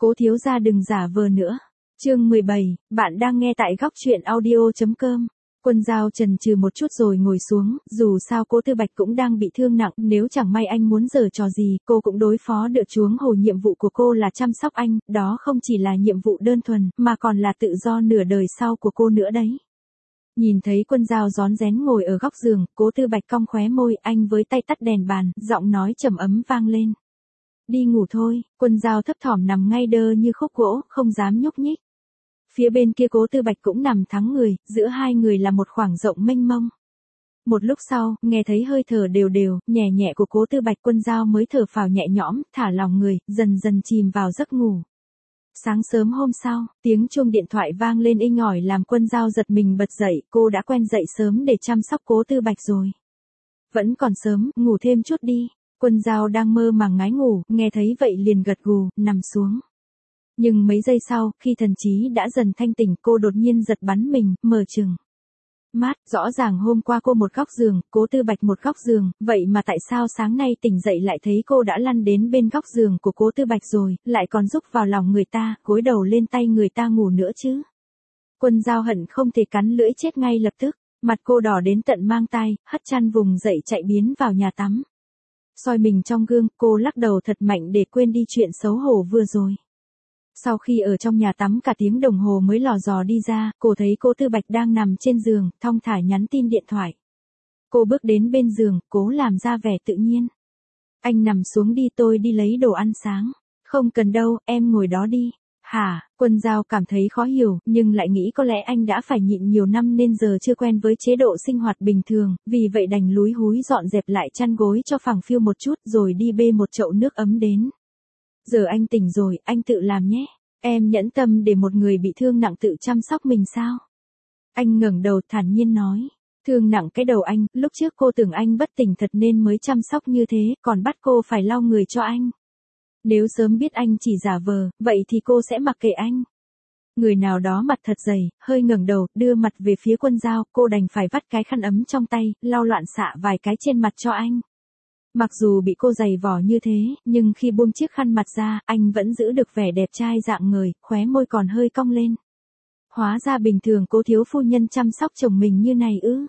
Cố thiếu gia đừng giả vờ nữa. Chương 17, bạn đang nghe tại góc truyện audio.com. Quân Giao chần chừ một chút rồi ngồi xuống, dù sao Cố Tư Bạch cũng đang bị thương nặng, nếu chẳng may anh muốn giở trò gì, cô cũng đối phó được. Chuống hồ nhiệm vụ của cô là chăm sóc anh, đó không chỉ là nhiệm vụ đơn thuần, mà còn là tự do nửa đời sau của cô nữa đấy. Nhìn thấy Quân Giao rón rén ngồi ở góc giường, Cố Tư Bạch cong khóe môi, anh với tay tắt đèn bàn, giọng nói trầm ấm vang lên. Đi ngủ thôi. Quân Giao thấp thỏm nằm ngay đơ như khúc gỗ, không dám nhúc nhích. Phía bên kia Cố Tư Bạch cũng nằm thắng người, giữa hai người là một khoảng rộng mênh mông. Một lúc sau, nghe thấy hơi thở đều đều, nhẹ nhẹ của Cố Tư Bạch, Quân Giao mới thở phào nhẹ nhõm, thả lòng người, dần dần chìm vào giấc ngủ. Sáng sớm hôm sau, tiếng chuông điện thoại vang lên inh ỏi làm Quân Giao giật mình bật dậy, cô đã quen dậy sớm để chăm sóc Cố Tư Bạch rồi. Vẫn còn sớm, ngủ thêm chút đi. Quân Giao đang mơ màng ngái ngủ, nghe thấy vậy liền gật gù, nằm xuống. Nhưng mấy giây sau, khi thần trí đã dần thanh tỉnh, cô đột nhiên giật bắn mình, mở trừng mắt. Rõ ràng hôm qua cô một góc giường, Cố Tư Bạch một góc giường, vậy mà tại sao sáng nay tỉnh dậy lại thấy cô đã lăn đến bên góc giường của Cố Tư Bạch rồi, lại còn rúc vào lòng người ta, gối đầu lên tay người ta ngủ nữa chứ. Quân Giao hận không thể cắn lưỡi chết ngay lập tức, mặt cô đỏ đến tận mang tai, hất chăn vùng dậy chạy biến vào nhà tắm. Soi mình trong gương, cô lắc đầu thật mạnh để quên đi chuyện xấu hổ vừa rồi. Sau khi ở trong nhà tắm cả tiếng đồng hồ mới lò dò đi ra, cô thấy Cố Tư Bạch đang nằm trên giường, thong thả nhắn tin điện thoại. Cô bước đến bên giường, cố làm ra vẻ tự nhiên. Anh nằm xuống đi, tôi đi lấy đồ ăn sáng. Không cần đâu, em ngồi đó đi. Hả? Quân Giao cảm thấy khó hiểu, nhưng lại nghĩ có lẽ anh đã phải nhịn nhiều năm nên giờ chưa quen với chế độ sinh hoạt bình thường, vì vậy đành lúi húi dọn dẹp lại chăn gối cho phẳng phiu một chút rồi đi bê một chậu nước ấm đến. Giờ anh tỉnh rồi, anh tự làm nhé. Em nhẫn tâm để một người bị thương nặng tự chăm sóc mình sao? Anh ngẩng đầu thản nhiên nói. Thương nặng cái đầu anh, lúc trước cô tưởng anh bất tỉnh thật nên mới chăm sóc như thế, còn bắt cô phải lau người cho anh. Nếu sớm biết anh chỉ giả vờ, vậy thì cô sẽ mặc kệ anh. Người nào đó mặt thật dày, hơi ngẩng đầu, đưa mặt về phía Quân Giao, cô đành phải vắt cái khăn ấm trong tay, lau loạn xạ vài cái trên mặt cho anh. Mặc dù bị cô giày vò như thế, nhưng khi buông chiếc khăn mặt ra, anh vẫn giữ được vẻ đẹp trai rạng ngời, khóe môi còn hơi cong lên. Hóa ra bình thường Cố thiếu phu nhân chăm sóc chồng mình như này ư?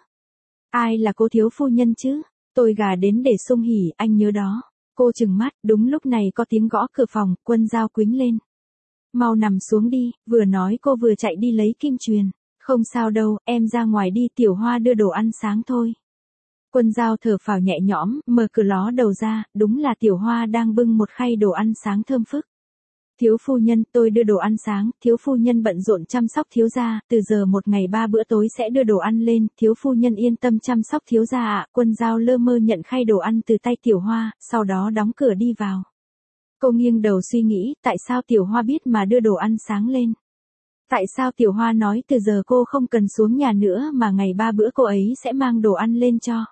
Ai là Cố thiếu phu nhân chứ? Tôi gà đến để sung hỉ, anh nhớ đó. Cô trừng mắt, đúng lúc này có tiếng gõ cửa phòng, Quân Giao quĩnh lên. Mau nằm xuống đi, vừa nói cô vừa chạy đi lấy kim chuyền. Không sao đâu, em ra ngoài đi, Tiểu Hoa đưa đồ ăn sáng thôi. Quân Giao thở phào nhẹ nhõm, mở cửa ló đầu ra, đúng là Tiểu Hoa đang bưng một khay đồ ăn sáng thơm phức. Thiếu phu nhân, tôi đưa đồ ăn sáng, thiếu phu nhân bận rộn chăm sóc thiếu gia, từ giờ một ngày 3 bữa tối sẽ đưa đồ ăn lên, thiếu phu nhân yên tâm chăm sóc thiếu gia ạ. Quân Giao lơ mơ nhận khay đồ ăn từ tay Tiểu Hoa, sau đó đóng cửa đi vào. Cô nghiêng đầu suy nghĩ, tại sao Tiểu Hoa biết mà đưa đồ ăn sáng lên? Tại sao Tiểu Hoa nói từ giờ cô không cần xuống nhà nữa mà ngày 3 bữa cô ấy sẽ mang đồ ăn lên cho?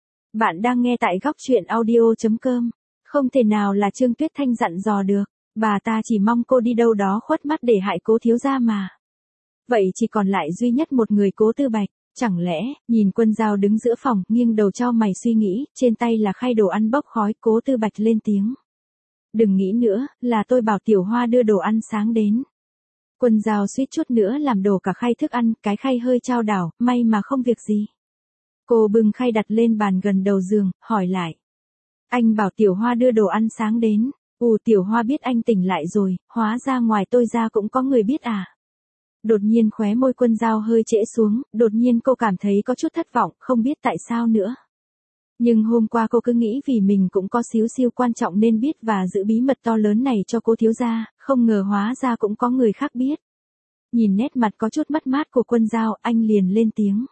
Bạn đang nghe tại góc truyện audio.com. Không thể nào là Trương Tuyết Thanh dặn dò được. Bà ta chỉ mong cô đi đâu đó khuất mắt để hại Cố thiếu gia mà. Vậy chỉ còn lại duy nhất một người, Cố Tư Bạch. Chẳng lẽ, nhìn Quân Giao đứng giữa phòng, nghiêng đầu chau mày suy nghĩ, trên tay là khay đồ ăn bốc khói, Cố Tư Bạch lên tiếng. Đừng nghĩ nữa, là tôi bảo Tiểu Hoa đưa đồ ăn sáng đến. Quân Giao suýt chút nữa làm đổ cả khay thức ăn, cái khay hơi chao đảo, may mà không việc gì. Cô bưng khay đặt lên bàn gần đầu giường, hỏi lại. Anh bảo Tiểu Hoa đưa đồ ăn sáng đến. Tiểu Hoa biết anh tỉnh lại rồi, hóa ra ngoài tôi ra cũng có người biết à. Đột nhiên khóe môi Quân Giao hơi trễ xuống, đột nhiên cô cảm thấy có chút thất vọng, không biết tại sao nữa. Nhưng hôm qua cô cứ nghĩ vì mình cũng có xíu xiu quan trọng nên biết và giữ bí mật to lớn này cho Cố thiếu gia, không ngờ hóa ra cũng có người khác biết. Nhìn nét mặt có chút mất mát của Quân Giao, anh liền lên tiếng.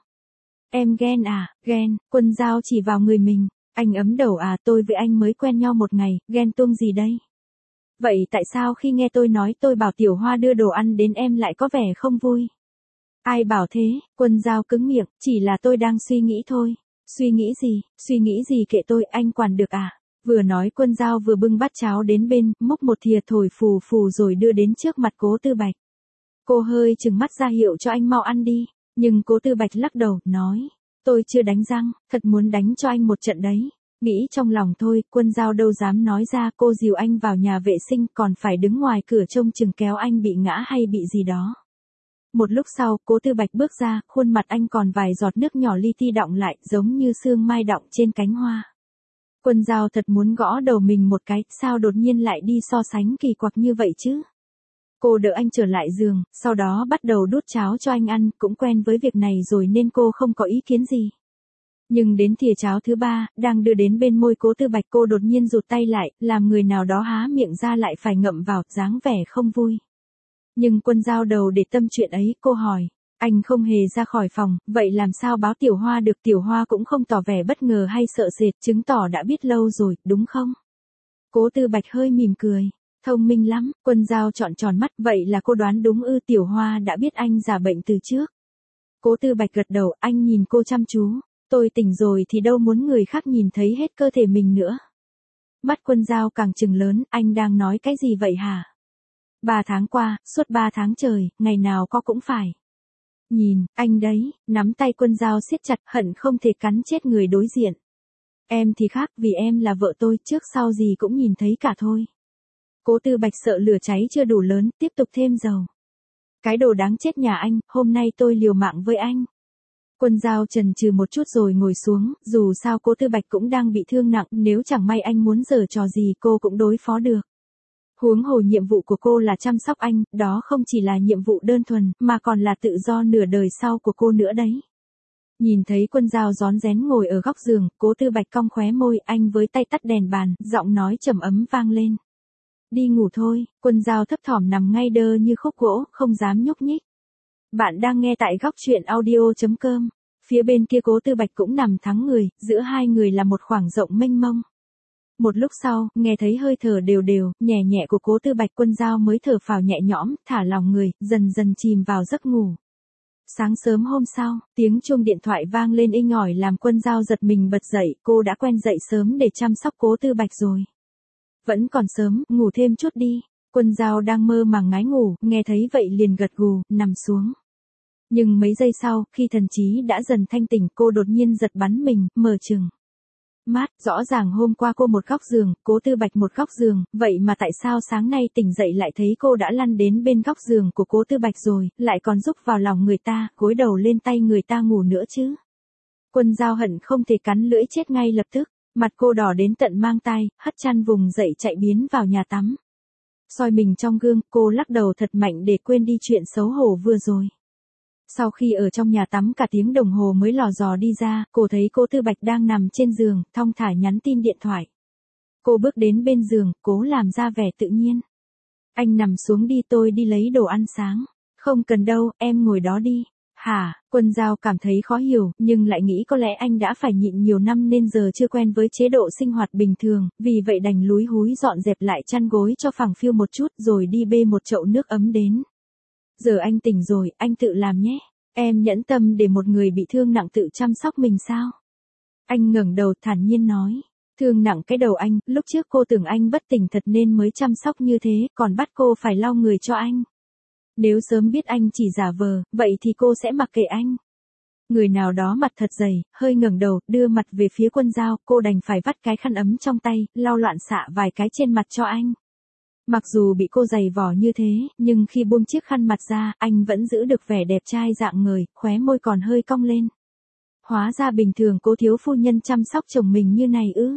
Em ghen à? Ghen? Quân Giao chỉ vào người mình. Anh ấm đầu à? Tôi với anh mới quen nhau một ngày, ghen tuông gì đây? Vậy tại sao khi nghe tôi nói tôi bảo Tiểu Hoa đưa đồ ăn đến em lại có vẻ không vui? Ai bảo thế? Quân Giao cứng miệng, chỉ là tôi đang suy nghĩ thôi. Suy nghĩ gì? Suy nghĩ gì kệ tôi, anh quản được à? Vừa nói Quân Giao vừa bưng bát cháo đến bên, múc một thìa thổi phù phù rồi đưa đến trước mặt Cố Tư Bạch. Cô hơi trừng mắt ra hiệu cho anh mau ăn đi, nhưng Cố Tư Bạch lắc đầu, nói. Tôi chưa đánh răng, thật muốn đánh cho anh một trận đấy. Nghĩ trong lòng thôi, Quân Dao đâu dám nói ra, cô dìu anh vào nhà vệ sinh còn phải đứng ngoài cửa trông chừng kéo anh bị ngã hay bị gì đó. Một lúc sau, Cố Tư Bạch bước ra, khuôn mặt anh còn vài giọt nước nhỏ li ti đọng lại, giống như sương mai đọng trên cánh hoa. Quân Dao thật muốn gõ đầu mình một cái, sao đột nhiên lại đi so sánh kỳ quặc như vậy chứ? Cô đỡ anh trở lại giường, sau đó bắt đầu đút cháo cho anh ăn, cũng quen với việc này rồi nên cô không có ý kiến gì. Nhưng đến thìa cháo thứ 3, đang đưa đến bên môi Cố Tư Bạch, cô đột nhiên rụt tay lại, làm người nào đó há miệng ra lại phải ngậm vào, dáng vẻ không vui. Nhưng Quân Dao đầu để tâm chuyện ấy, cô hỏi, anh không hề ra khỏi phòng, vậy làm sao báo Tiểu Hoa được? Tiểu Hoa cũng không tỏ vẻ bất ngờ hay sợ sệt, chứng tỏ đã biết lâu rồi, đúng không? Cố Tư Bạch hơi mỉm cười, thông minh lắm. Quân Dao trọn tròn mắt, vậy là cô đoán đúng ư? Tiểu Hoa đã biết anh giả bệnh từ trước. Cố Tư Bạch gật đầu, anh nhìn cô chăm chú, tôi tỉnh rồi thì đâu muốn người khác nhìn thấy hết cơ thể mình nữa. Mắt Quân Dao càng trừng lớn, anh đang nói cái gì vậy hả? 3 tháng qua, suốt 3 tháng trời, ngày nào có cũng phải. Nhìn, anh đấy, nắm tay Quân Dao siết chặt, hận không thể cắn chết người đối diện. Em thì khác, vì em là vợ tôi, trước sau gì cũng nhìn thấy cả thôi. Cố Tư Bạch sợ lửa cháy chưa đủ lớn, tiếp tục thêm dầu. Cái đồ đáng chết nhà anh, hôm nay tôi liều mạng với anh. Quân Dao chần chừ một chút rồi ngồi xuống, dù sao Cố Tư Bạch cũng đang bị thương nặng, nếu chẳng may anh muốn giở trò gì cô cũng đối phó được. Huống hồ nhiệm vụ của cô là chăm sóc anh, đó không chỉ là nhiệm vụ đơn thuần, mà còn là tự do nửa đời sau của cô nữa đấy. Nhìn thấy Quân Dao rón rén ngồi ở góc giường, Cố Tư Bạch cong khóe môi, anh với tay tắt đèn bàn, giọng nói trầm ấm vang lên. Đi ngủ thôi. Quân Dao thấp thỏm nằm ngay đơ như khúc gỗ, không dám nhúc nhích. Bạn đang nghe tại góc truyện audio.com. Phía bên kia Cố Tư Bạch cũng nằm thắng người, giữa hai người là một khoảng rộng mênh mông. Một lúc sau, nghe thấy hơi thở đều đều, nhẹ nhẹ của Cố Tư Bạch, Quân Dao mới thở phào nhẹ nhõm, thả lòng người, dần dần chìm vào giấc ngủ. Sáng sớm hôm sau, tiếng chuông điện thoại vang lên inh ỏi làm Quân Dao giật mình bật dậy, cô đã quen dậy sớm để chăm sóc Cố Tư Bạch rồi. Vẫn còn sớm, ngủ thêm chút đi. Quân Dao đang mơ màng ngái ngủ, nghe thấy vậy liền gật gù, nằm xuống. Nhưng mấy giây sau, khi thần trí đã dần thanh tỉnh, cô đột nhiên giật bắn mình, mở trừng mắt. Rõ ràng hôm qua cô một góc giường, Cố Tư Bạch một góc giường, vậy mà tại sao sáng nay tỉnh dậy lại thấy cô đã lăn đến bên góc giường của Cố Tư Bạch rồi, lại còn rúc vào lòng người ta, gối đầu lên tay người ta ngủ nữa chứ. Quân Dao hận không thể cắn lưỡi chết ngay lập tức, mặt cô đỏ đến tận mang tai, hất chăn vùng dậy chạy biến vào nhà tắm. Soi mình trong gương, cô lắc đầu thật mạnh để quên đi chuyện xấu hổ vừa rồi. Sau khi ở trong nhà tắm cả tiếng đồng hồ mới lò dò đi ra, cô thấy Cố Tư Bạch đang nằm trên giường, thong thả nhắn tin điện thoại. Cô bước đến bên giường, cố làm ra vẻ tự nhiên. Anh nằm xuống đi, tôi đi lấy đồ ăn sáng. Không cần đâu, em ngồi đó đi. Hả? Quân Dao cảm thấy khó hiểu, nhưng lại nghĩ có lẽ anh đã phải nhịn nhiều năm nên giờ chưa quen với chế độ sinh hoạt bình thường, vì vậy đành lúi húi dọn dẹp lại chăn gối cho phẳng phiu một chút rồi đi bê một chậu nước ấm đến. Giờ anh tỉnh rồi, anh tự làm nhé. Em nhẫn tâm để một người bị thương nặng tự chăm sóc mình sao? Anh ngẩng đầu thản nhiên nói. Thương nặng cái đầu anh, lúc trước cô tưởng anh bất tỉnh thật nên mới chăm sóc như thế, còn bắt cô phải lau người cho anh. Nếu sớm biết anh chỉ giả vờ, vậy thì cô sẽ mặc kệ anh. Người nào đó mặt thật dày, hơi ngẩng đầu, đưa mặt về phía Quân Dao, cô đành phải vắt cái khăn ấm trong tay, lau loạn xạ vài cái trên mặt cho anh. Mặc dù bị cô giày vò như thế, nhưng khi buông chiếc khăn mặt ra, anh vẫn giữ được vẻ đẹp trai rạng ngời, khóe môi còn hơi cong lên. Hóa ra bình thường Cố thiếu phu nhân chăm sóc chồng mình như này ư?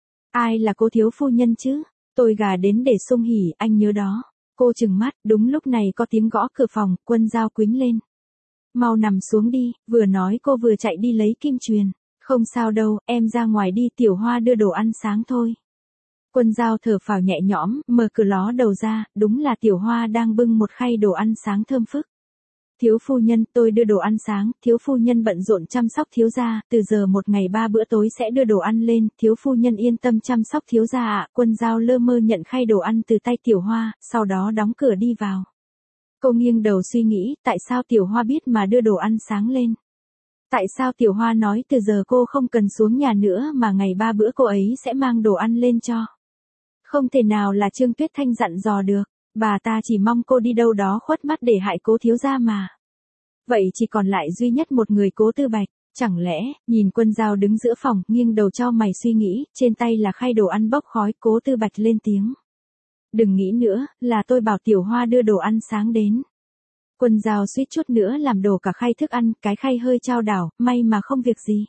Ai là Cố thiếu phu nhân chứ? Tôi gà đến để sung hỉ, anh nhớ đó. Cô trừng mắt, đúng lúc này có tiếng gõ cửa phòng, Quân Dao quýnh lên. Mau nằm xuống đi, vừa nói cô vừa chạy đi lấy kim chuyền. Không sao đâu, em ra ngoài đi, Tiểu Hoa đưa đồ ăn sáng thôi. Quân Dao thở phào nhẹ nhõm, mở cửa ló đầu ra, đúng là Tiểu Hoa đang bưng một khay đồ ăn sáng thơm phức. Thiếu phu nhân, tôi đưa đồ ăn sáng, thiếu phu nhân bận rộn chăm sóc thiếu gia, từ giờ một ngày 3 bữa tối sẽ đưa đồ ăn lên, thiếu phu nhân yên tâm chăm sóc thiếu gia ạ. Quân Dao lơ mơ nhận khay đồ ăn từ tay Tiểu Hoa, sau đó đóng cửa đi vào. Cô nghiêng đầu suy nghĩ, tại sao Tiểu Hoa biết mà đưa đồ ăn sáng lên? Tại sao Tiểu Hoa nói từ giờ cô không cần xuống nhà nữa mà ngày 3 bữa cô ấy sẽ mang đồ ăn lên cho? Không thể nào là Trương Tuyết Thanh dặn dò được, bà ta chỉ mong cô đi đâu đó khuất mắt để hại Cố thiếu gia mà. Vậy chỉ còn lại duy nhất một người, Cố Tư Bạch. Chẳng lẽ, nhìn Quân Dao đứng giữa phòng, nghiêng đầu chau mày suy nghĩ, trên tay là khay đồ ăn bốc khói, Cố Tư Bạch lên tiếng. Đừng nghĩ nữa, là tôi bảo Tiểu Hoa đưa đồ ăn sáng đến. Quân Dao suýt chút nữa làm đổ cả khay thức ăn, cái khay hơi chao đảo, may mà không việc gì.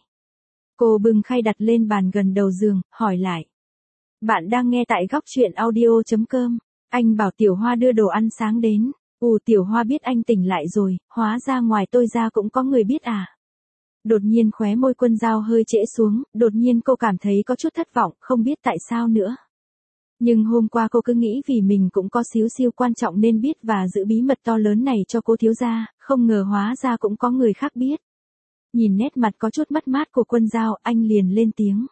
Cô bưng khay đặt lên bàn gần đầu giường, hỏi lại. Bạn đang nghe tại góc chuyện audio.com. Anh bảo Tiểu Hoa đưa đồ ăn sáng đến. Tiểu Hoa biết anh tỉnh lại rồi, hóa ra ngoài tôi ra cũng có người biết à. Đột nhiên khóe môi Quân Dao hơi trễ xuống, đột nhiên cô cảm thấy có chút thất vọng, không biết tại sao nữa. Nhưng hôm qua cô cứ nghĩ vì mình cũng có xíu xiu quan trọng nên biết và giữ bí mật to lớn này cho cô thiếu gia, không ngờ hóa ra cũng có người khác biết. Nhìn nét mặt có chút mất mát của Quân Dao, anh liền lên tiếng.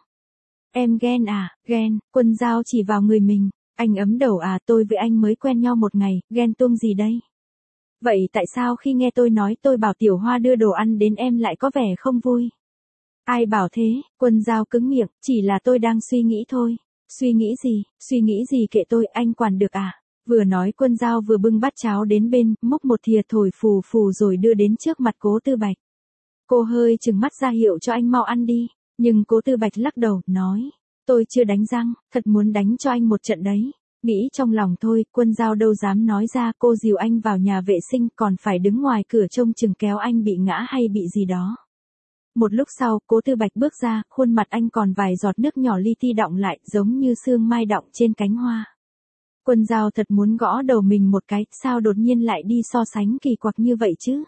Em ghen à, ghen, Quân Dao chỉ vào người mình. Anh ấm đầu à, tôi với anh mới quen nhau một ngày, ghen tuông gì đây? Vậy tại sao khi nghe tôi nói tôi bảo Tiểu Hoa đưa đồ ăn đến em lại có vẻ không vui? Ai bảo thế? Quân Dao cứng miệng, chỉ là tôi đang suy nghĩ thôi. Suy nghĩ gì kệ tôi, anh quản được à? Vừa nói Quân Dao vừa bưng bát cháo đến bên, múc một thìa thổi phù phù rồi đưa đến trước mặt Cố Tư Bạch. Cô hơi trừng mắt ra hiệu cho anh mau ăn đi, nhưng Cố Tư Bạch lắc đầu, nói. Tôi chưa đánh răng, thật muốn đánh cho anh một trận đấy. Nghĩ trong lòng thôi, Quân Dao đâu dám nói ra, cô dìu anh vào nhà vệ sinh còn phải đứng ngoài cửa trông chừng kéo anh bị ngã hay bị gì đó. Một lúc sau, Cố Tư Bạch bước ra, khuôn mặt anh còn vài giọt nước nhỏ li ti đọng lại, giống như sương mai đọng trên cánh hoa. Quân Dao thật muốn gõ đầu mình một cái, sao đột nhiên lại đi so sánh kỳ quặc như vậy chứ?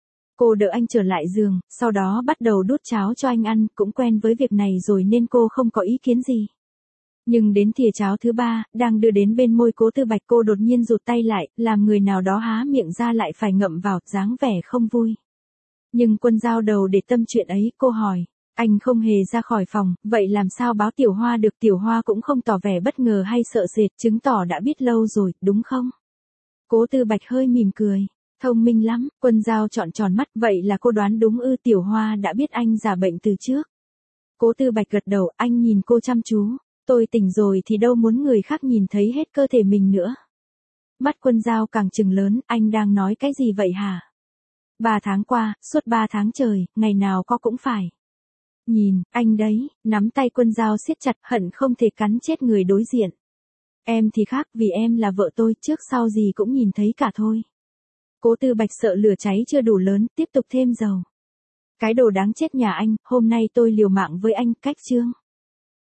Cô đỡ anh trở lại giường, sau đó bắt đầu đút cháo cho anh ăn, cũng quen với việc này rồi nên cô không có ý kiến gì. Nhưng đến thìa cháo thứ 3, đang đưa đến bên môi Cố Tư Bạch cô đột nhiên rụt tay lại, làm người nào đó há miệng ra lại phải ngậm vào, dáng vẻ không vui. Nhưng Quân Dao đầu để tâm chuyện ấy, cô hỏi. Anh không hề ra khỏi phòng, vậy làm sao báo Tiểu Hoa được? Tiểu Hoa cũng không tỏ vẻ bất ngờ hay sợ sệt, chứng tỏ đã biết lâu rồi, đúng không? Cố Tư Bạch hơi mỉm cười. Thông minh lắm, Quân Dao trọn tròn mắt, vậy là cô đoán đúng ư? Tiểu Hoa đã biết anh giả bệnh từ trước. Cố Tư Bạch gật đầu, anh nhìn cô chăm chú. Tôi tỉnh rồi thì đâu muốn người khác nhìn thấy hết cơ thể mình nữa. Mắt Quân Dao càng trừng lớn, anh đang nói cái gì vậy hả? 3 tháng qua, suốt 3 tháng trời, ngày nào có cũng phải. Nhìn, anh đấy, nắm tay Quân Dao siết chặt, hận không thể cắn chết người đối diện. Em thì khác, vì em là vợ tôi, trước sau gì cũng nhìn thấy cả thôi. Cố Tư Bạch sợ lửa cháy chưa đủ lớn, tiếp tục thêm dầu. Cái đồ đáng chết nhà anh, hôm nay tôi liều mạng với anh, cách chương.